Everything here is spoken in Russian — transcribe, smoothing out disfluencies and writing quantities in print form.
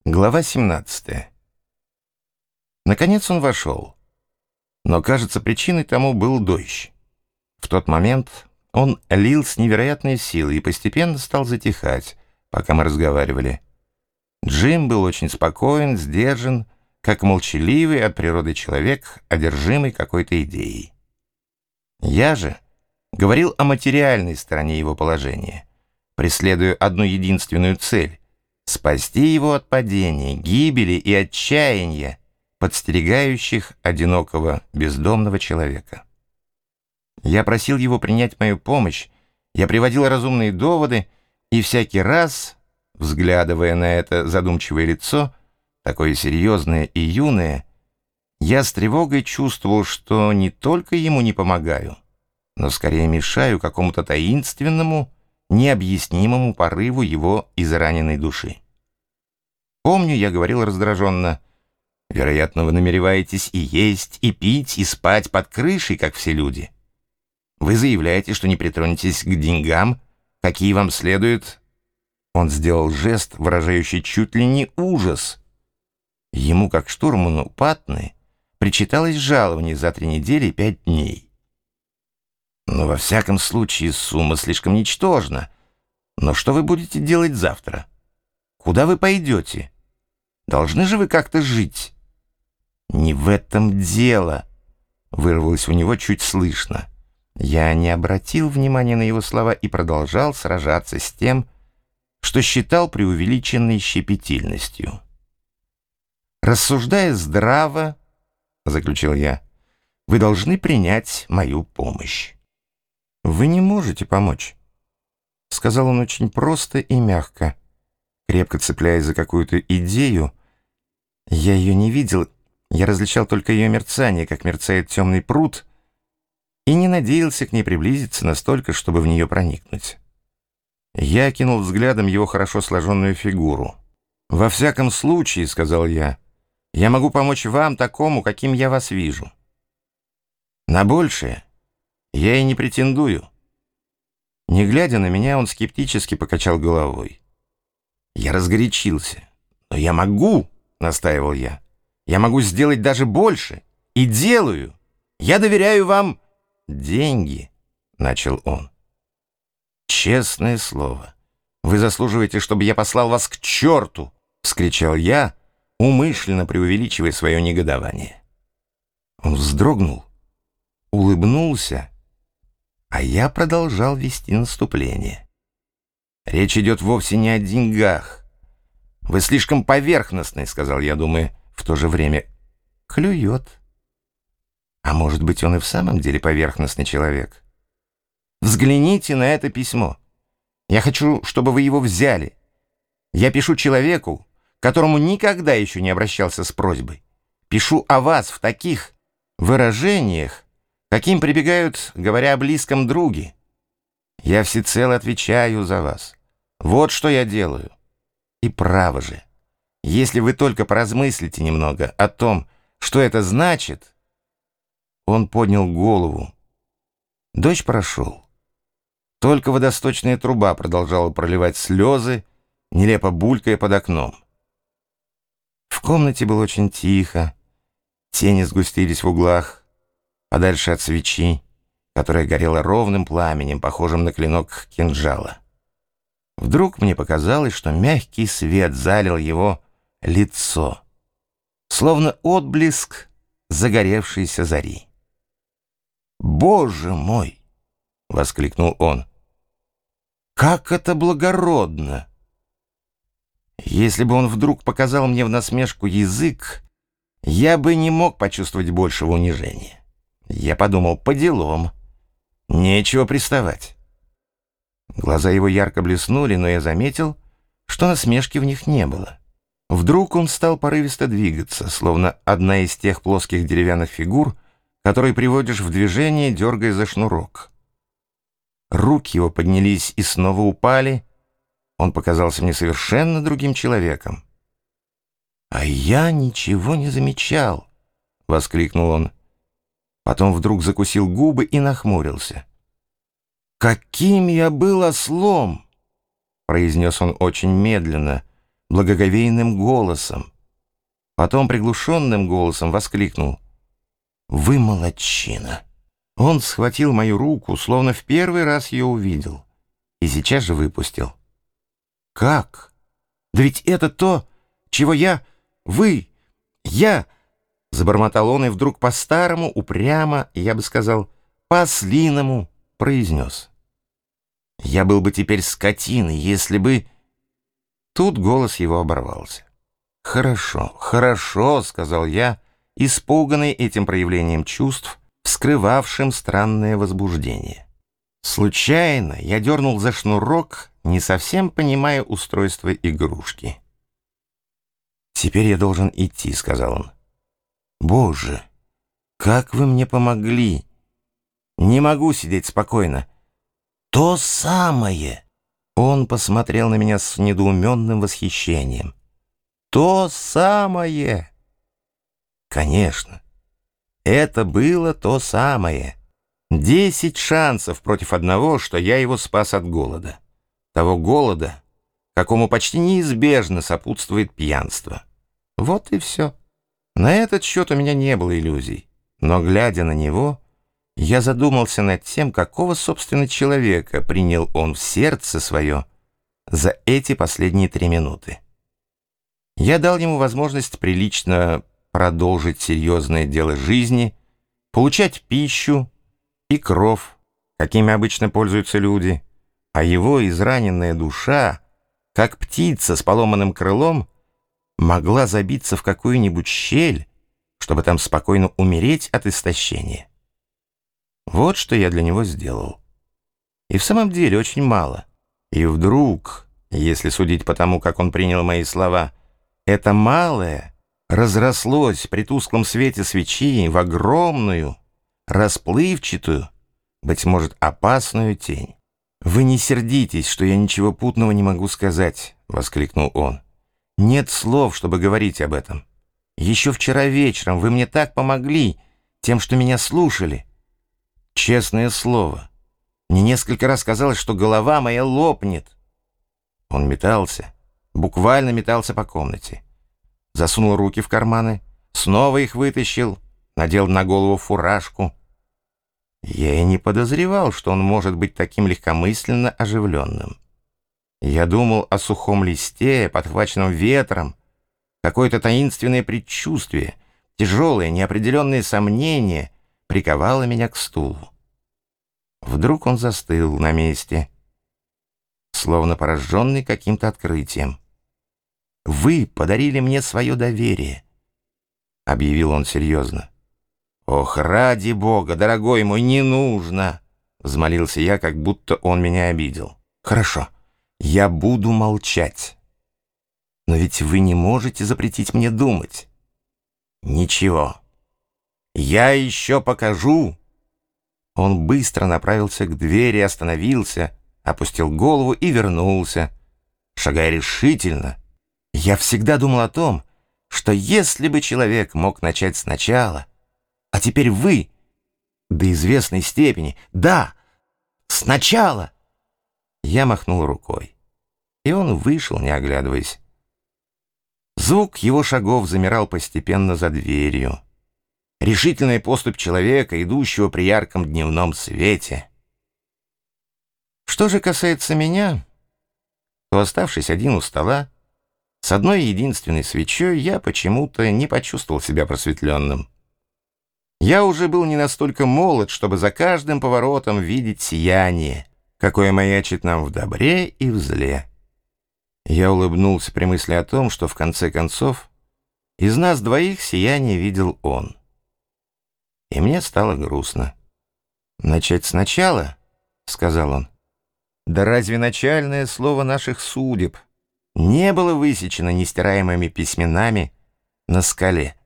Глава 17. Наконец он вошел. Но, кажется, причиной тому был дождь. В тот момент он лил с невероятной силой и постепенно стал затихать, пока мы разговаривали. Джим был очень спокоен, сдержан, как молчаливый от природы человек, одержимый какой-то идеей. Я же говорил о материальной стороне его положения, преследуя одну единственную цель — спасти его от падения, гибели и отчаяния, подстерегающих одинокого бездомного человека. Я просил его принять мою помощь, я приводил разумные доводы, и всякий раз, взглядывая на это задумчивое лицо, такое серьезное и юное, я с тревогой чувствовал, что не только ему не помогаю, но скорее мешаю какому-то таинственному, необъяснимому порыву его израненной души. Помню, я говорил раздраженно: «Вероятно, вы намереваетесь и есть, и пить, и спать под крышей, как все люди. Вы заявляете, что не притронетесь к деньгам, какие вам следует...» Он сделал жест, выражающий чуть ли не ужас. Ему, как штурману Патны, причиталось жалование за 3 недели и 5 дней. «Но во всяком случае сумма слишком ничтожна. Но что вы будете делать завтра? Куда вы пойдете? Должны же вы как-то жить». «Не в этом дело», — вырвалось у него чуть слышно. Я не обратил внимания на его слова и продолжал сражаться с тем, что считал преувеличенной щепетильностью. «Рассуждая здраво, — заключил я, — вы должны принять мою помощь». «Вы не можете помочь», — сказал он очень просто и мягко, крепко цепляясь за какую-то идею. Я ее не видел, я различал только ее мерцание, как мерцает темный пруд, и не надеялся к ней приблизиться настолько, чтобы в нее проникнуть. Я окинул взглядом его хорошо сложенную фигуру. «Во всяком случае, — сказал я, — я могу помочь вам такому, каким я вас вижу. На большее я и не претендую». Не глядя на меня, он скептически покачал головой. Я разгорячился. «Но я могу, — настаивал я, — я могу сделать даже больше. И делаю. Я доверяю вам...» «Деньги, — начал он. «Честное слово, вы заслуживаете, чтобы я послал вас к черту!» — вскричал я, умышленно преувеличивая свое негодование. Он вздрогнул, улыбнулся, а я продолжал вести наступление. «Речь идет вовсе не о деньгах. Вы слишком поверхностны, — сказал я, думая, в то же время, — клюет. А может быть, он и в самом деле поверхностный человек? Взгляните на это письмо. Я хочу, чтобы вы его взяли. Я пишу человеку, которому никогда еще не обращался с просьбой. Пишу о вас в таких выражениях, каким прибегают, говоря о близком друге. Я всецело отвечаю за вас. Вот что я делаю. И право же, если вы только поразмыслите немного о том, что это значит...» Он поднял голову. Дождь прошел. Только водосточная труба продолжала проливать слезы, нелепо булькая под окном. В комнате было очень тихо, тени сгустились в углах, подальше от свечи, которая горела ровным пламенем, похожим на клинок кинжала. Вдруг мне показалось, что мягкий свет залил его лицо, словно отблеск загоревшейся зари. «Боже мой!» — воскликнул он. «Как это благородно!» Если бы он вдруг показал мне в насмешку язык, я бы не мог почувствовать большего унижения. Я подумал: по делам, нечего приставать. Глаза его ярко блеснули, но я заметил, что насмешки в них не было. Вдруг он стал порывисто двигаться, словно одна из тех плоских деревянных фигур, которые приводишь в движение, дергая за шнурок. Руки его поднялись и снова упали. Он показался мне совершенно другим человеком. «А я ничего не замечал!» — воскликнул он. Потом вдруг закусил губы и нахмурился. «Каким я был ослом!» — произнес он очень медленно, благоговейным голосом. Потом приглушенным голосом воскликнул: «Вы молодчина!» Он схватил мою руку, словно в первый раз ее увидел, и сейчас же выпустил. «Как? Да ведь это то, чего я... Забормотал он и вдруг по-старому, упрямо, я бы сказал, по-ослиному произнес: «Я был бы теперь скотиной, если бы...» Тут голос его оборвался. «Хорошо, хорошо», — сказал я, испуганный этим проявлением чувств, вскрывавшим странное возбуждение. Случайно я дернул за шнурок, не совсем понимая устройство игрушки. «Теперь я должен идти», — сказал он. «Боже, как вы мне помогли! Не могу сидеть спокойно. То самое!» Он посмотрел на меня с недоуменным восхищением. «То самое!» Конечно, это было то самое. 10 шансов против одного, что я его спас от голода. Того голода, какому почти неизбежно сопутствует пьянство. Вот и все. На этот счет у меня не было иллюзий. Но, глядя на него, я задумался над тем, какого, собственно, человека принял он в сердце свое за эти последние 3 минуты. Я дал ему возможность прилично продолжить серьезное дело жизни, получать пищу и кров, какими обычно пользуются люди, а его израненная душа, как птица с поломанным крылом, могла забиться в какую-нибудь щель, чтобы там спокойно умереть от истощения. Вот что я для него сделал. И в самом деле очень мало. И вдруг, если судить по тому, как он принял мои слова, это малое разрослось при тусклом свете свечи в огромную, расплывчатую, быть может, опасную тень. «Вы не сердитесь, что я ничего путного не могу сказать», — воскликнул он. «Нет слов, чтобы говорить об этом. Еще вчера вечером вы мне так помогли тем, что меня слушали. Честное слово, мне несколько раз казалось, что голова моя лопнет». Он метался, буквально метался по комнате. Засунул руки в карманы, снова их вытащил, надел на голову фуражку. Я и не подозревал, что он может быть таким легкомысленно оживленным. Я думал о сухом листе, подхваченном ветром. Какое-то таинственное предчувствие, тяжелое, неопределенное сомнение приковало меня к стулу. Вдруг он застыл на месте, словно пораженный каким-то открытием. «Вы подарили мне свое доверие», — объявил он серьезно. «Ох, ради Бога, дорогой мой, не нужно!» — взмолился я, как будто он меня обидел. «Хорошо, я буду молчать. Но ведь вы не можете запретить мне думать». «Ничего, я еще покажу». Он быстро направился к двери, остановился, опустил голову и вернулся, шагая решительно. Я всегда думал о том, что если бы человек мог начать сначала, а теперь вы, до известной степени, да, сначала. Я махнул рукой, и он вышел, не оглядываясь. Звук его шагов замирал постепенно за дверью. Решительная поступь человека, идущего при ярком дневном свете. Что же касается меня, то, оставшись один у стола, с одной единственной свечой, я почему-то не почувствовал себя просветленным. Я уже был не настолько молод, чтобы за каждым поворотом видеть сияние, какое маячит нам в добре и в зле. Я улыбнулся при мысли о том, что в конце концов из нас двоих сияние видел он. И мне стало грустно. «Начать сначала?» — сказал он. «Да разве начальное слово наших судеб не было высечено нестираемыми письменами на скале?»